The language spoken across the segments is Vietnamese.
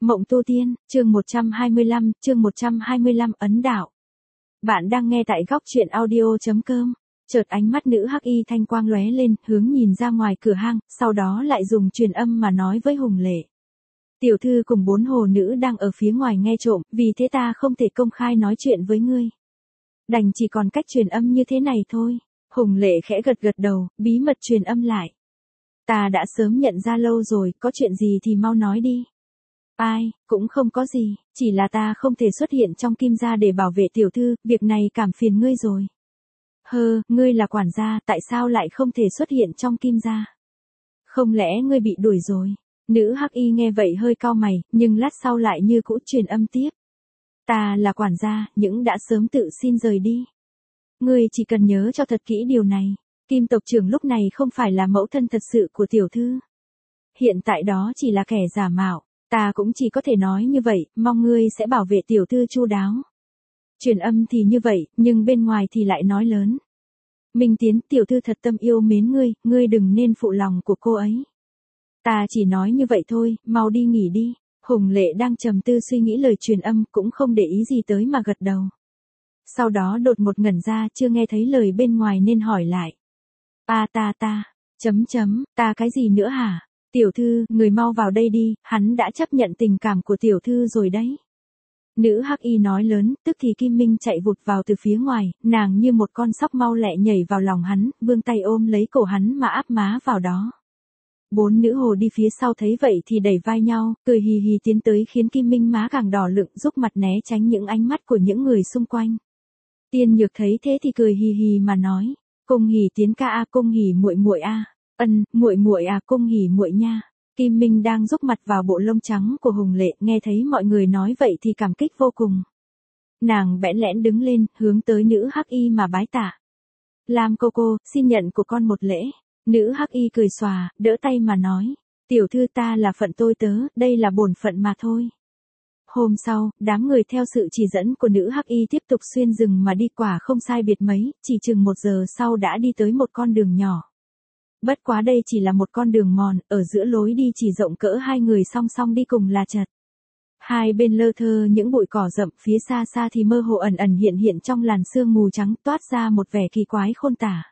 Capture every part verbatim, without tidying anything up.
Mộng tu tiên, chương một trăm hai mươi lăm, chương một trăm hai mươi lăm ấn đạo. Bạn đang nghe tại góc truyện audio.com. Chợt ánh mắt nữ hắc y thanh quang lóe lên, hướng nhìn ra ngoài cửa hang, sau đó lại dùng truyền âm mà nói với Hùng Lệ. Tiểu thư cùng bốn hồ nữ đang ở phía ngoài nghe trộm, vì thế ta không thể công khai nói chuyện với ngươi. Đành chỉ còn cách truyền âm như thế này thôi. Hùng Lệ khẽ gật gật đầu, bí mật truyền âm lại. Ta đã sớm nhận ra lâu rồi, có chuyện gì thì mau nói đi. Ai, cũng không có gì, chỉ là ta không thể xuất hiện trong Kim gia để bảo vệ tiểu thư, việc này cảm phiền ngươi rồi. Hơ, ngươi là quản gia, tại sao lại không thể xuất hiện trong Kim gia? Không lẽ ngươi bị đuổi rồi? Nữ hắc y nghe vậy hơi cau mày, nhưng lát sau lại như cũ truyền âm tiếp. Ta là quản gia, những đã sớm tự xin rời đi. Ngươi chỉ cần nhớ cho thật kỹ điều này, Kim tộc trưởng lúc này không phải là mẫu thân thật sự của tiểu thư. Hiện tại đó chỉ là kẻ giả mạo. Ta cũng chỉ có thể nói như vậy, mong ngươi sẽ bảo vệ tiểu thư chu đáo. Truyền âm thì như vậy, nhưng bên ngoài thì lại nói lớn. Minh Tiến, tiểu thư thật tâm yêu mến ngươi, ngươi đừng nên phụ lòng của cô ấy. Ta chỉ nói như vậy thôi, mau đi nghỉ đi. Hùng Lệ đang trầm tư suy nghĩ lời truyền âm, cũng không để ý gì tới mà gật đầu. Sau đó đột một ngẩn ra, chưa nghe thấy lời bên ngoài nên hỏi lại. A ta ta, chấm chấm, ta cái gì nữa hả? Tiểu thư, người mau vào đây đi, hắn đã chấp nhận tình cảm của tiểu thư rồi đấy. Nữ hắc y nói lớn, tức thì Kim Minh chạy vụt vào từ phía ngoài, nàng như một con sóc mau lẹ nhảy vào lòng hắn, vươn tay ôm lấy cổ hắn mà áp má vào đó. Bốn nữ hồ đi phía sau thấy vậy thì đẩy vai nhau, cười hì hì tiến tới khiến Kim Minh má càng đỏ lựng, giúp mặt né tránh những ánh mắt của những người xung quanh. Tiên Nhược thấy thế thì cười hì hì mà nói, cung hỉ Tiến ca a, cung hỉ muội muội a. Ân, muội muội à, cung hỉ muội nha. Kim Minh đang rúc mặt vào bộ lông trắng của Hùng Lệ, nghe thấy mọi người nói vậy thì cảm kích vô cùng. Nàng bẽn lẽn đứng lên, hướng tới nữ hắc y mà bái tạ. Lam cô cô, xin nhận của con một lễ. Nữ hắc y cười xòa, đỡ tay mà nói, tiểu thư ta là phận tôi tớ, đây là bổn phận mà thôi. Hôm sau, đám người theo sự chỉ dẫn của nữ hắc y tiếp tục xuyên rừng mà đi, quả không sai biệt mấy, chỉ chừng một giờ sau đã đi tới một con đường nhỏ. Bất quá đây chỉ là một con đường mòn, ở giữa lối đi chỉ rộng cỡ hai người song song đi cùng là chật. Hai bên lơ thơ những bụi cỏ rậm, phía xa xa thì mơ hồ ẩn ẩn hiện hiện trong làn sương mù trắng, toát ra một vẻ kỳ quái khôn tả.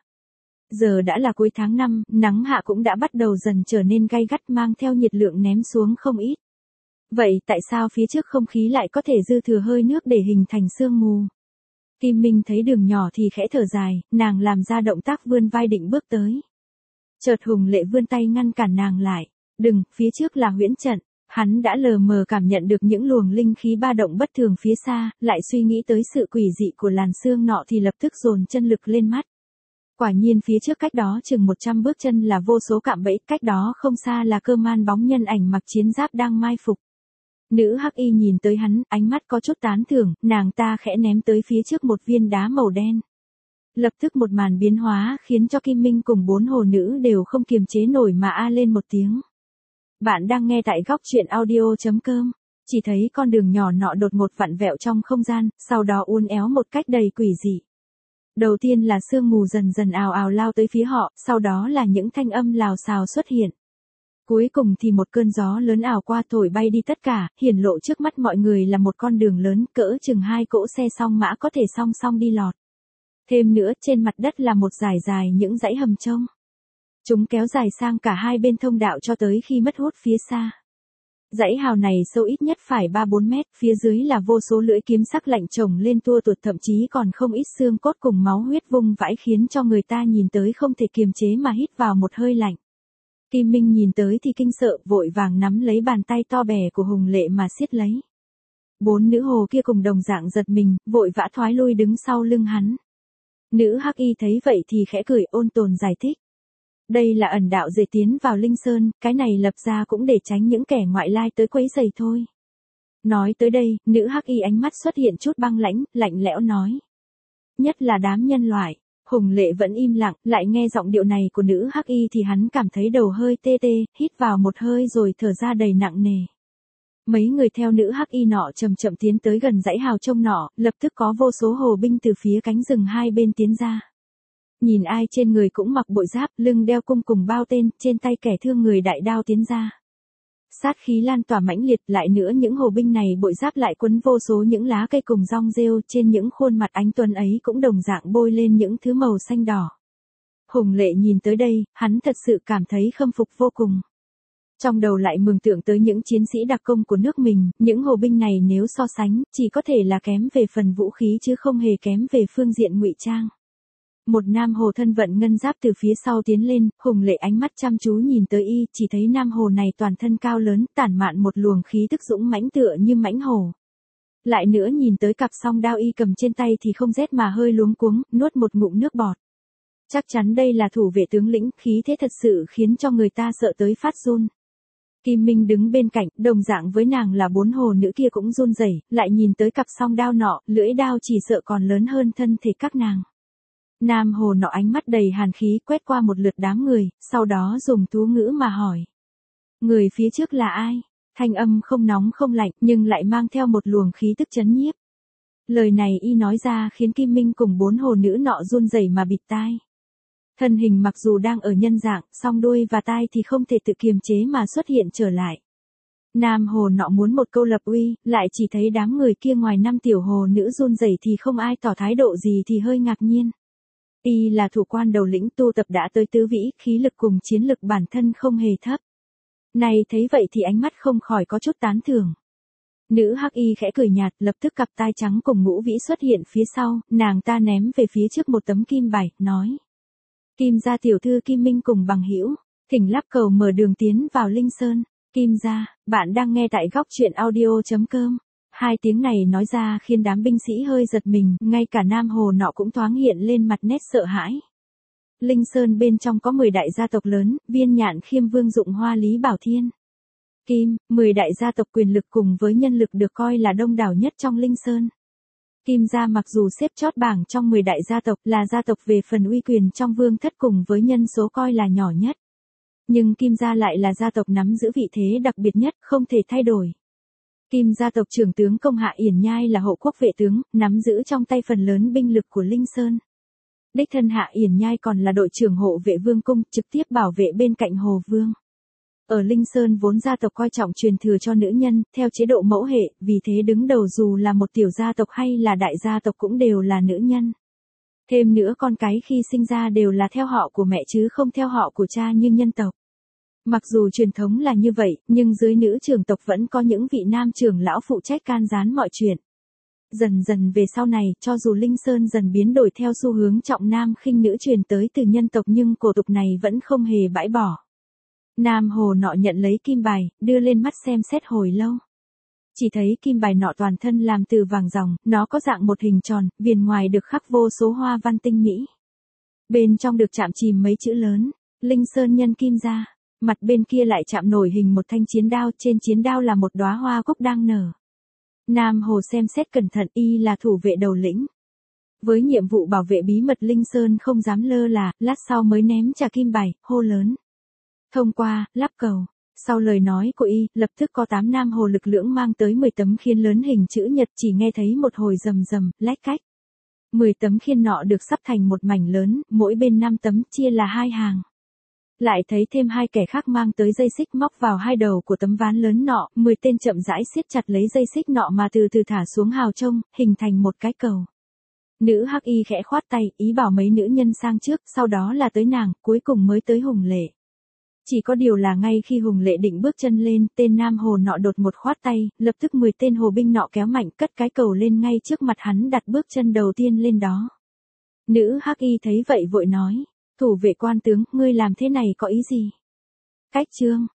Giờ đã là cuối tháng năm, nắng hạ cũng đã bắt đầu dần trở nên gay gắt, mang theo nhiệt lượng ném xuống không ít. Vậy tại sao phía trước không khí lại có thể dư thừa hơi nước để hình thành sương mù? Kim Minh thấy đường nhỏ thì khẽ thở dài, nàng làm ra động tác vươn vai định bước tới. Chợt Hùng Lệ vươn tay ngăn cản nàng lại. Đừng, phía trước là huyễn trận. Hắn đã lờ mờ cảm nhận được những luồng linh khí ba động bất thường phía xa, lại suy nghĩ tới sự quỷ dị của làn sương nọ thì lập tức dồn chân lực lên mắt. Quả nhiên phía trước cách đó chừng một trăm bước chân là vô số cạm bẫy, cách đó không xa là cơ man bóng nhân ảnh mặc chiến giáp đang mai phục. Nữ hắc y nhìn tới hắn, ánh mắt có chút tán thưởng, nàng ta khẽ ném tới phía trước một viên đá màu đen. Lập tức một màn biến hóa khiến cho Kim Minh cùng bốn hồ nữ đều không kiềm chế nổi mà a lên một tiếng. Bạn đang nghe tại góc truyện audio.com. Chỉ thấy con đường nhỏ nọ đột ngột vặn vẹo trong không gian, sau đó uốn éo một cách đầy quỷ dị. Đầu tiên là sương mù dần dần ào ào lao tới phía họ, sau đó là những thanh âm lào xào xuất hiện. Cuối cùng thì một cơn gió lớn ảo qua thổi bay đi tất cả, hiển lộ trước mắt mọi người là một con đường lớn cỡ chừng hai cỗ xe song mã có thể song song đi lọt. Thêm nữa, trên mặt đất là một dải dài những dãy hầm trông. Chúng kéo dài sang cả hai bên thông đạo cho tới khi mất hút phía xa. Dãy hào này sâu ít nhất phải ba bốn mét, phía dưới là vô số lưỡi kiếm sắc lạnh chồng lên tua tuột, thậm chí còn không ít xương cốt cùng máu huyết vung vãi khiến cho người ta nhìn tới không thể kiềm chế mà hít vào một hơi lạnh. Kim Minh nhìn tới thì kinh sợ, vội vàng nắm lấy bàn tay to bè của Hùng Lệ mà siết lấy. Bốn nữ hồ kia cùng đồng dạng giật mình, vội vã thoái lui đứng sau lưng hắn. Nữ hắc y thấy vậy thì khẽ cười ôn tồn giải thích. Đây là ẩn đạo dễ tiến vào Linh Sơn, cái này lập ra cũng để tránh những kẻ ngoại lai tới quấy rầy thôi. Nói tới đây, nữ hắc y ánh mắt xuất hiện chút băng lãnh, lạnh lẽo nói. Nhất là đám nhân loại. Hùng Lệ vẫn im lặng, lại nghe giọng điệu này của nữ hắc y thì hắn cảm thấy đầu hơi tê tê, hít vào một hơi rồi thở ra đầy nặng nề. Mấy người theo nữ hắc y nọ chậm chậm tiến tới gần dãy hào trông nọ, lập tức có vô số hồ binh từ phía cánh rừng hai bên tiến ra. Nhìn ai trên người cũng mặc bội giáp, lưng đeo cung cùng bao tên, trên tay kẻ thương người đại đao tiến ra. Sát khí lan tỏa mãnh liệt, lại nữa những hồ binh này bội giáp lại quấn vô số những lá cây cùng rong rêu, trên những khuôn mặt ánh tuấn ấy cũng đồng dạng bôi lên những thứ màu xanh đỏ. Hùng Lệ nhìn tới đây, hắn thật sự cảm thấy khâm phục vô cùng. Trong đầu lại mường tượng tới những chiến sĩ đặc công của nước mình, những hồ binh này nếu so sánh, chỉ có thể là kém về phần vũ khí chứ không hề kém về phương diện ngụy trang. Một nam hồ thân vận ngân giáp từ phía sau tiến lên, Hùng Lệ ánh mắt chăm chú nhìn tới y, chỉ thấy nam hồ này toàn thân cao lớn, tản mạn một luồng khí tức dũng mãnh tựa như mãnh hổ. Lại nữa nhìn tới cặp song đao y cầm trên tay thì không rét mà hơi luống cuống, nuốt một ngụm nước bọt. Chắc chắn đây là thủ vệ tướng lĩnh, khí thế thật sự khiến cho người ta sợ tới phát run. Kim Minh đứng bên cạnh, đồng dạng với nàng là bốn hồ nữ kia cũng run rẩy, lại nhìn tới cặp song đao nọ, lưỡi đao chỉ sợ còn lớn hơn thân thể các nàng. Nam hồ nọ ánh mắt đầy hàn khí quét qua một lượt đám người, sau đó dùng tú ngữ mà hỏi. Người phía trước là ai? Thanh âm không nóng không lạnh nhưng lại mang theo một luồng khí tức chấn nhiếp. Lời này y nói ra khiến Kim Minh cùng bốn hồ nữ nọ run rẩy mà bịt tai. Thân hình mặc dù đang ở nhân dạng, song đuôi và tai thì không thể tự kiềm chế mà xuất hiện trở lại. Nam hồ nọ muốn một câu lập uy, lại chỉ thấy đám người kia ngoài năm tiểu hồ nữ run rẩy thì không ai tỏ thái độ gì thì hơi ngạc nhiên. Y là thủ quan đầu lĩnh tu tập đã tới tứ vĩ, khí lực cùng chiến lực bản thân không hề thấp. Này thấy vậy thì ánh mắt không khỏi có chút tán thưởng. Nữ hắc y khẽ cười nhạt, lập tức cặp tai trắng cùng ngũ vĩ xuất hiện phía sau, nàng ta ném về phía trước một tấm kim bài, nói. Kim gia tiểu thư Kim Minh cùng bằng hữu, thỉnh lắp cầu mở đường tiến vào Linh Sơn. Kim gia, bạn đang nghe tại góc truyện audio chấm com. Hai tiếng này nói ra khiến đám binh sĩ hơi giật mình, ngay cả nam hồ nọ cũng thoáng hiện lên mặt nét sợ hãi. Linh Sơn bên trong có mười đại gia tộc lớn, Viên Nhạn Khiêm Vương Dụng Hoa Lý Bảo Thiên. Kim, mười đại gia tộc quyền lực cùng với nhân lực được coi là đông đảo nhất trong Linh Sơn. Kim gia mặc dù xếp chót bảng trong mười đại gia tộc là gia tộc về phần uy quyền trong vương thất cùng với nhân số coi là nhỏ nhất. Nhưng Kim gia lại là gia tộc nắm giữ vị thế đặc biệt nhất, không thể thay đổi. Kim gia tộc trưởng tướng Công Hạ Yển Nhai là hộ quốc vệ tướng, nắm giữ trong tay phần lớn binh lực của Linh Sơn. Đích thân Hạ Yển Nhai còn là đội trưởng hộ vệ vương cung, trực tiếp bảo vệ bên cạnh Hồ Vương. Ở Linh Sơn vốn gia tộc coi trọng truyền thừa cho nữ nhân, theo chế độ mẫu hệ, vì thế đứng đầu dù là một tiểu gia tộc hay là đại gia tộc cũng đều là nữ nhân. Thêm nữa con cái khi sinh ra đều là theo họ của mẹ chứ không theo họ của cha như nhân tộc. Mặc dù truyền thống là như vậy, nhưng dưới nữ trưởng tộc vẫn có những vị nam trưởng lão phụ trách can gián mọi chuyện. Dần dần về sau này, cho dù Linh Sơn dần biến đổi theo xu hướng trọng nam khinh nữ truyền tới từ nhân tộc nhưng cổ tục này vẫn không hề bãi bỏ. Nam hồ nọ nhận lấy kim bài, đưa lên mắt xem xét hồi lâu. Chỉ thấy kim bài nọ toàn thân làm từ vàng ròng, nó có dạng một hình tròn, viền ngoài được khắc vô số hoa văn tinh mỹ. Bên trong được chạm chìm mấy chữ lớn, Linh Sơn nhân kim gia. Mặt bên kia lại chạm nổi hình một thanh chiến đao, trên chiến đao là một đóa hoa cúc đang nở. Nam hồ xem xét cẩn thận, y là thủ vệ đầu lĩnh. Với nhiệm vụ bảo vệ bí mật Linh Sơn không dám lơ là, lát sau mới ném trà kim bài, hô lớn. Thông qua, lắp cầu. Sau lời nói của y, lập tức có tám nam hồ lực lưỡng mang tới mười tấm khiên lớn hình chữ nhật, chỉ nghe thấy một hồi rầm rầm, lách cách. mười tấm khiên nọ được sắp thành một mảnh lớn, mỗi bên năm tấm, chia là hai hàng. Lại thấy thêm hai kẻ khác mang tới dây xích móc vào hai đầu của tấm ván lớn nọ, mười tên chậm rãi siết chặt lấy dây xích nọ mà từ từ thả xuống hào trông, hình thành một cái cầu. Nữ hắc y khẽ khoát tay, ý bảo mấy nữ nhân sang trước, sau đó là tới nàng, cuối cùng mới tới Hùng Lệ. Chỉ có điều là ngay khi Hùng Lệ định bước chân lên, tên nam hồ nọ đột một khoát tay, lập tức mười tên hồ binh nọ kéo mạnh cất cái cầu lên ngay trước mặt hắn đặt bước chân đầu tiên lên đó. Nữ hắc y thấy vậy vội nói. Thủ vệ quan tướng, ngươi làm thế này có ý gì? Cách chương,